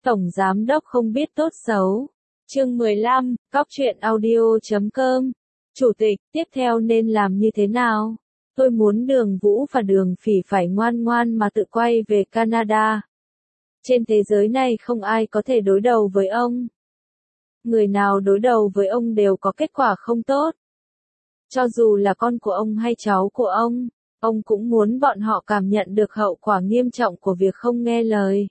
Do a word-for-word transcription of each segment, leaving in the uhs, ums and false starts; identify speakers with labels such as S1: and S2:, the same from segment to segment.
S1: Tổng Giám Đốc không biết tốt xấu. Chương mười lăm, cóc truyện audio chấm com. Chủ tịch, tiếp theo nên làm như thế nào? Tôi muốn Đường Vũ và Đường Phỉ phải ngoan ngoan mà tự quay về Canada. Trên thế giới này không ai có thể đối đầu với ông. Người nào đối đầu với ông đều có kết quả không tốt. Cho dù là con của ông hay cháu của ông, ông cũng muốn bọn họ cảm nhận được hậu quả nghiêm trọng của việc không nghe lời.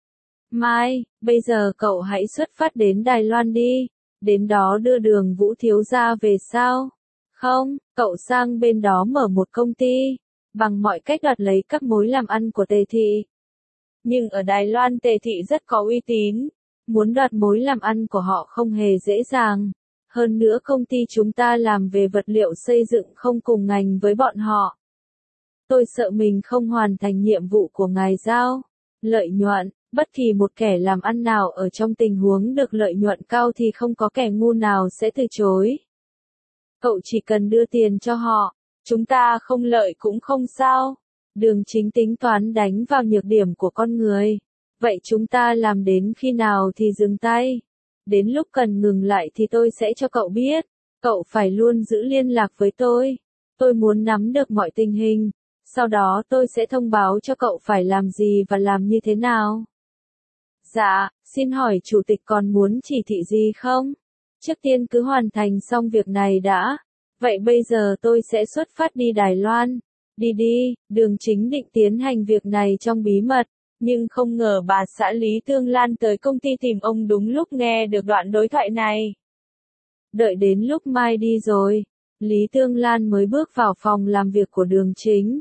S1: Mai, bây giờ cậu hãy xuất phát đến Đài Loan đi, đến đó đưa Đường Vũ thiếu gia về sao? Không, cậu sang bên đó mở một công ty, bằng mọi cách đoạt lấy các mối làm ăn của Tề Thị. Nhưng ở Đài Loan Tề Thị rất có uy tín, muốn đoạt mối làm ăn của họ không hề dễ dàng. Hơn nữa công ty chúng ta làm về vật liệu xây dựng không cùng ngành với bọn họ. Tôi sợ mình không hoàn thành nhiệm vụ của ngài giao. Lợi nhuận, bất kỳ một kẻ làm ăn nào ở trong tình huống được lợi nhuận cao thì không có kẻ ngu nào sẽ từ chối. Cậu chỉ cần đưa tiền cho họ, chúng ta không lợi cũng không sao. Đường Chính tính toán đánh vào nhược điểm của con người. Vậy chúng ta làm đến khi nào thì dừng tay? Đến lúc cần ngừng lại thì tôi sẽ cho cậu biết. Cậu phải luôn giữ liên lạc với tôi. Tôi muốn nắm được mọi tình hình. Sau đó tôi sẽ thông báo cho cậu phải làm gì và làm như thế nào. Dạ, xin hỏi chủ tịch còn muốn chỉ thị gì không? Trước tiên cứ hoàn thành xong việc này đã. Vậy bây giờ tôi sẽ xuất phát đi Đài Loan. Đi đi, Đường Chính định tiến hành việc này trong bí mật. Nhưng không ngờ bà xã Lý Tương Lan tới công ty tìm ông đúng lúc nghe được đoạn đối thoại này. Đợi đến lúc Mai đi rồi, Lý Tương Lan mới bước vào phòng làm việc của Đường Chính.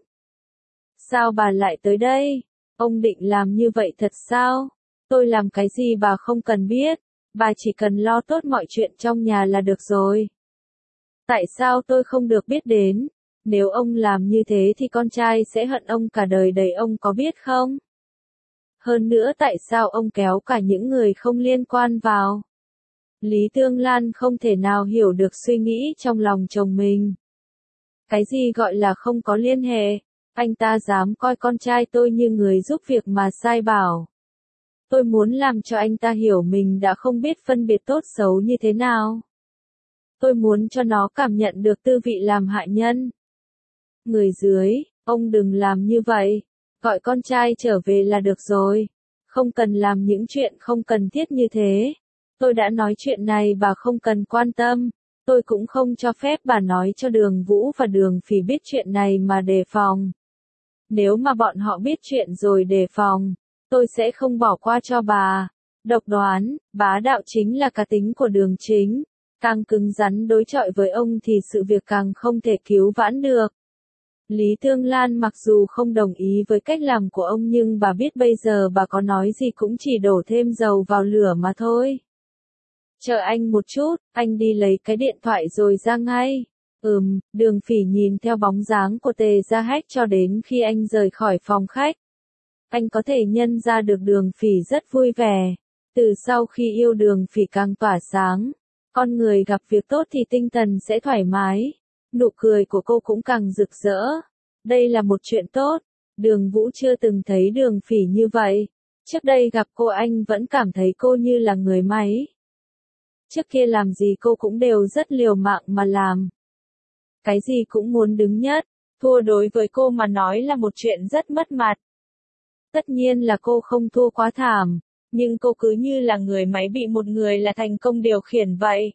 S1: Sao bà lại tới đây? Ông định làm như vậy thật sao? Tôi làm cái gì bà không cần biết, bà chỉ cần lo tốt mọi chuyện trong nhà là được rồi. Tại sao tôi không được biết đến? Nếu ông làm như thế thì con trai sẽ hận ông cả đời đầy, ông có biết không? Hơn nữa tại sao ông kéo cả những người không liên quan vào? Lý Tương Lan không thể nào hiểu được suy nghĩ trong lòng chồng mình. Cái gì gọi là không có liên hệ? Anh ta dám coi con trai tôi như người giúp việc mà sai bảo. Tôi muốn làm cho anh ta hiểu mình đã không biết phân biệt tốt xấu như thế nào. Tôi muốn cho nó cảm nhận được tư vị làm hạ nhân. Người dưới, ông đừng làm như vậy. Gọi con trai trở về là được rồi. Không cần làm những chuyện không cần thiết như thế. Tôi đã nói chuyện này bà không cần quan tâm. Tôi cũng không cho phép bà nói cho Đường Vũ và Đường Phỉ biết chuyện này mà đề phòng. Nếu mà bọn họ biết chuyện rồi đề phòng, tôi sẽ không bỏ qua cho bà. Độc đoán, bá đạo chính là cá tính của Đường Chính. Càng cứng rắn đối chọi với ông thì sự việc càng không thể cứu vãn được. Lý Tương Lan mặc dù không đồng ý với cách làm của ông nhưng bà biết bây giờ bà có nói gì cũng chỉ đổ thêm dầu vào lửa mà thôi. Chờ anh một chút, anh đi lấy cái điện thoại rồi ra ngay. Ừm, Đường Phỉ nhìn theo bóng dáng của Tề Gia Hách cho đến khi anh rời khỏi phòng khách. Anh có thể nhận ra được Đường Phỉ rất vui vẻ. Từ sau khi yêu Đường Phỉ càng tỏa sáng. Con người gặp việc tốt thì tinh thần sẽ thoải mái. Nụ cười của cô cũng càng rực rỡ. Đây là một chuyện tốt. Đường Vũ chưa từng thấy Đường Phỉ như vậy. Trước đây gặp cô anh vẫn cảm thấy cô như là người máy. Trước kia làm gì cô cũng đều rất liều mạng mà làm. Cái gì cũng muốn đứng nhất. Thua đối với cô mà nói là một chuyện rất mất mặt. Tất nhiên là cô không thua quá thảm. Nhưng cô cứ như là người máy bị một người là thành công điều khiển vậy.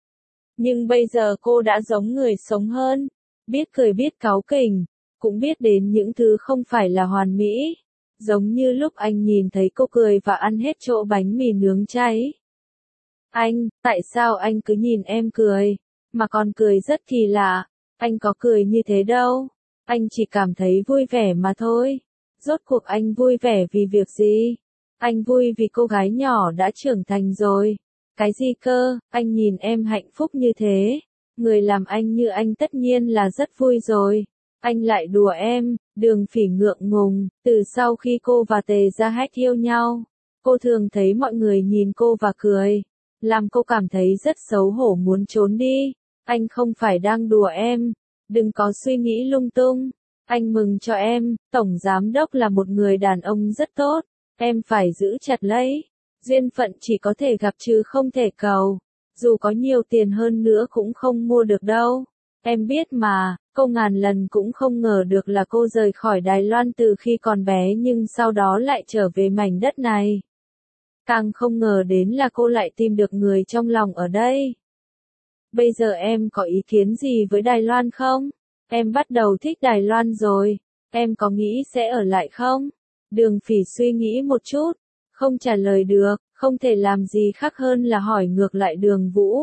S1: Nhưng bây giờ cô đã giống người sống hơn, biết cười biết cáu kỉnh, cũng biết đến những thứ không phải là hoàn mỹ. Giống như lúc anh nhìn thấy cô cười và ăn hết chỗ bánh mì nướng cháy. Anh, tại sao anh cứ nhìn em cười, mà còn cười rất kỳ lạ, anh có cười như thế đâu, anh chỉ cảm thấy vui vẻ mà thôi. Rốt cuộc anh vui vẻ vì việc gì? Anh vui vì cô gái nhỏ đã trưởng thành rồi. Cái gì cơ, anh nhìn em hạnh phúc như thế. Người làm anh như anh tất nhiên là rất vui rồi. Anh lại đùa em. Đường Phỉ ngượng ngùng. Từ sau khi cô và Tề Gia Hách yêu nhau, cô thường thấy mọi người nhìn cô và cười, làm cô cảm thấy rất xấu hổ muốn trốn đi. Anh không phải đang đùa em. Đừng có suy nghĩ lung tung. Anh mừng cho em. Tổng Giám Đốc là một người đàn ông rất tốt. Em phải giữ chặt lấy. Duyên phận chỉ có thể gặp chứ không thể cầu. Dù có nhiều tiền hơn nữa cũng không mua được đâu. Em biết mà, cô ngàn lần cũng không ngờ được là cô rời khỏi Đài Loan từ khi còn bé nhưng sau đó lại trở về mảnh đất này. Càng không ngờ đến là cô lại tìm được người trong lòng ở đây. Bây giờ em có ý kiến gì với Đài Loan không? Em bắt đầu thích Đài Loan rồi. Em có nghĩ sẽ ở lại không? Đường Phỉ suy nghĩ một chút. Không trả lời được, không thể làm gì khác hơn là hỏi ngược lại Đường Vũ.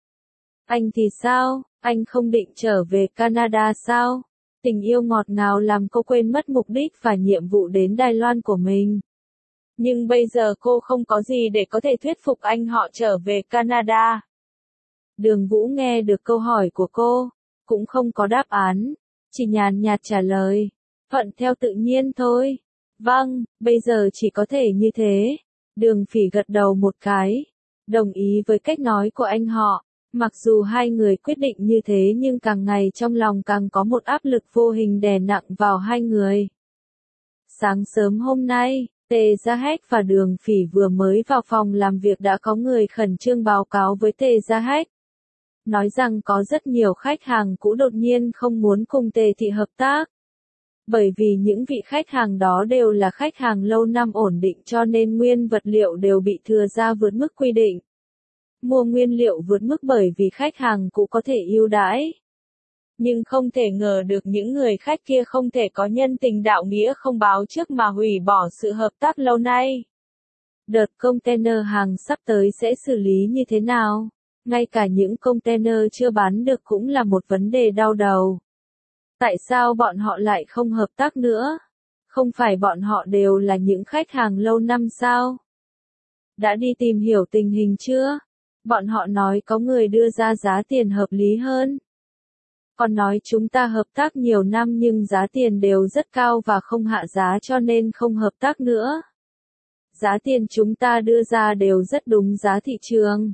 S1: Anh thì sao? Anh không định trở về Canada sao? Tình yêu ngọt ngào làm cô quên mất mục đích và nhiệm vụ đến Đài Loan của mình. Nhưng bây giờ cô không có gì để có thể thuyết phục anh họ trở về Canada. Đường Vũ nghe được câu hỏi của cô, cũng không có đáp án, chỉ nhàn nhạt trả lời, thuận theo tự nhiên thôi. Vâng, bây giờ chỉ có thể như thế. Đường Phỉ gật đầu một cái, đồng ý với cách nói của anh họ. Mặc dù hai người quyết định như thế nhưng càng ngày trong lòng càng có một áp lực vô hình đè nặng vào hai người. Sáng sớm hôm nay, Tề Gia Hách và Đường Phỉ vừa mới vào phòng làm việc đã có người khẩn trương báo cáo với Tề Gia Hách. Nói rằng có rất nhiều khách hàng cũ đột nhiên không muốn cùng Tề Thị hợp tác. Bởi vì những vị khách hàng đó đều là khách hàng lâu năm ổn định cho nên nguyên vật liệu đều bị thừa ra vượt mức quy định. Mua nguyên liệu vượt mức bởi vì khách hàng cũ có thể ưu đãi. Nhưng không thể ngờ được những người khách kia không thể có nhân tình đạo nghĩa không báo trước mà hủy bỏ sự hợp tác lâu nay. Đợt container hàng sắp tới sẽ xử lý như thế nào? Ngay cả những container chưa bán được cũng là một vấn đề đau đầu. Tại sao bọn họ lại không hợp tác nữa? Không phải bọn họ đều là những khách hàng lâu năm sao? Đã đi tìm hiểu tình hình chưa? Bọn họ nói có người đưa ra giá tiền hợp lý hơn. Còn nói chúng ta hợp tác nhiều năm nhưng giá tiền đều rất cao và không hạ giá cho nên không hợp tác nữa. Giá tiền chúng ta đưa ra đều rất đúng giá thị trường.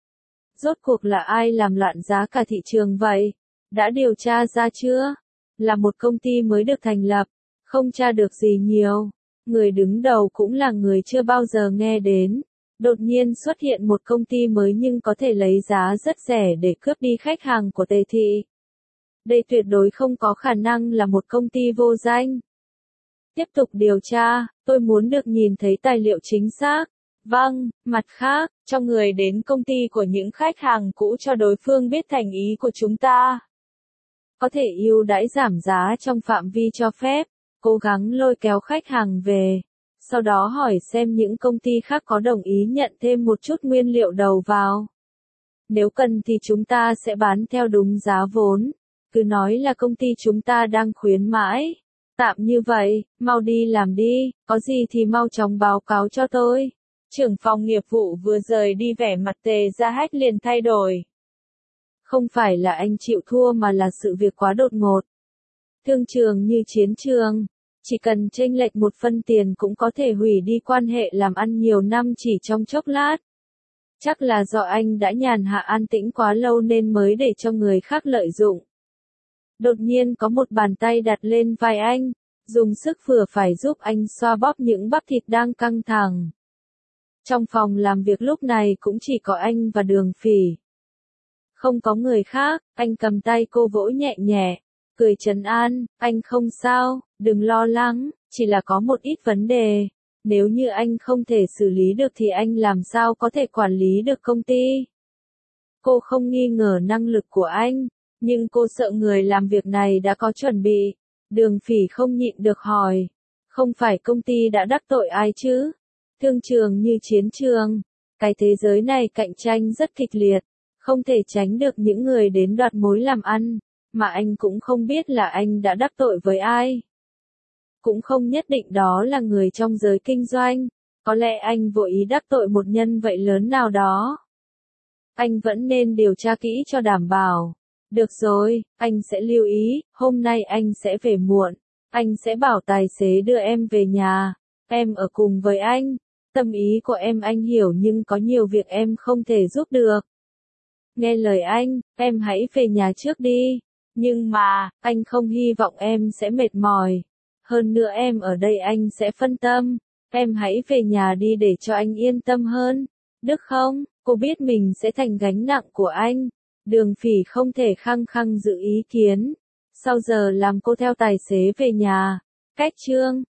S1: Rốt cuộc là ai làm loạn giá cả thị trường vậy? Đã điều tra ra chưa? Là một công ty mới được thành lập, không tra được gì nhiều. Người đứng đầu cũng là người chưa bao giờ nghe đến. Đột nhiên xuất hiện một công ty mới nhưng có thể lấy giá rất rẻ để cướp đi khách hàng của Tề Thị. Đây tuyệt đối không có khả năng là một công ty vô danh. Tiếp tục điều tra, tôi muốn được nhìn thấy tài liệu chính xác. Vâng, mặt khác, cho người đến công ty của những khách hàng cũ cho đối phương biết thành ý của chúng ta. Có thể ưu đãi giảm giá trong phạm vi cho phép, cố gắng lôi kéo khách hàng về. Sau đó hỏi xem những công ty khác có đồng ý nhận thêm một chút nguyên liệu đầu vào. Nếu cần thì chúng ta sẽ bán theo đúng giá vốn. Cứ nói là công ty chúng ta đang khuyến mãi. Tạm như vậy, mau đi làm đi, có gì thì mau chóng báo cáo cho tôi. Trưởng phòng nghiệp vụ vừa rời đi vẻ mặt Tề Gia Hách liền thay đổi. Không phải là anh chịu thua mà là sự việc quá đột ngột. Thương trường như chiến trường, chỉ cần chênh lệch một phân tiền cũng có thể hủy đi quan hệ làm ăn nhiều năm chỉ trong chốc lát. Chắc là do anh đã nhàn hạ an tĩnh quá lâu nên mới để cho người khác lợi dụng. Đột nhiên có một bàn tay đặt lên vai anh, dùng sức vừa phải giúp anh xoa bóp những bắp thịt đang căng thẳng. Trong phòng làm việc lúc này cũng chỉ có anh và Đường Phỉ. Không có người khác, anh cầm tay cô vỗ nhẹ nhẹ, cười trấn an, anh không sao, đừng lo lắng, chỉ là có một ít vấn đề. Nếu như anh không thể xử lý được thì anh làm sao có thể quản lý được công ty. Cô không nghi ngờ năng lực của anh, nhưng cô sợ người làm việc này đã có chuẩn bị. Đường Phỉ không nhịn được hỏi, không phải công ty đã đắc tội ai chứ? Thương trường như chiến trường, cái thế giới này cạnh tranh rất kịch liệt, không thể tránh được những người đến đoạt mối làm ăn, mà anh cũng không biết là anh đã đắc tội với ai. Cũng không nhất định đó là người trong giới kinh doanh, có lẽ anh vội ý đắc tội một nhân vật lớn nào đó. Anh vẫn nên điều tra kỹ cho đảm bảo. Được rồi, anh sẽ lưu ý, hôm nay anh sẽ về muộn, anh sẽ bảo tài xế đưa em về nhà, em ở cùng với anh. Tâm ý của em anh hiểu nhưng có nhiều việc em không thể giúp được. Nghe lời anh, em hãy về nhà trước đi. Nhưng mà, anh không hy vọng em sẽ mệt mỏi. Hơn nữa em ở đây anh sẽ phân tâm. Em hãy về nhà đi để cho anh yên tâm hơn, được không? Cô biết mình sẽ thành gánh nặng của anh. Đường Phỉ không thể khăng khăng giữ ý kiến. Sau giờ làm cô theo tài xế về nhà. Cách chương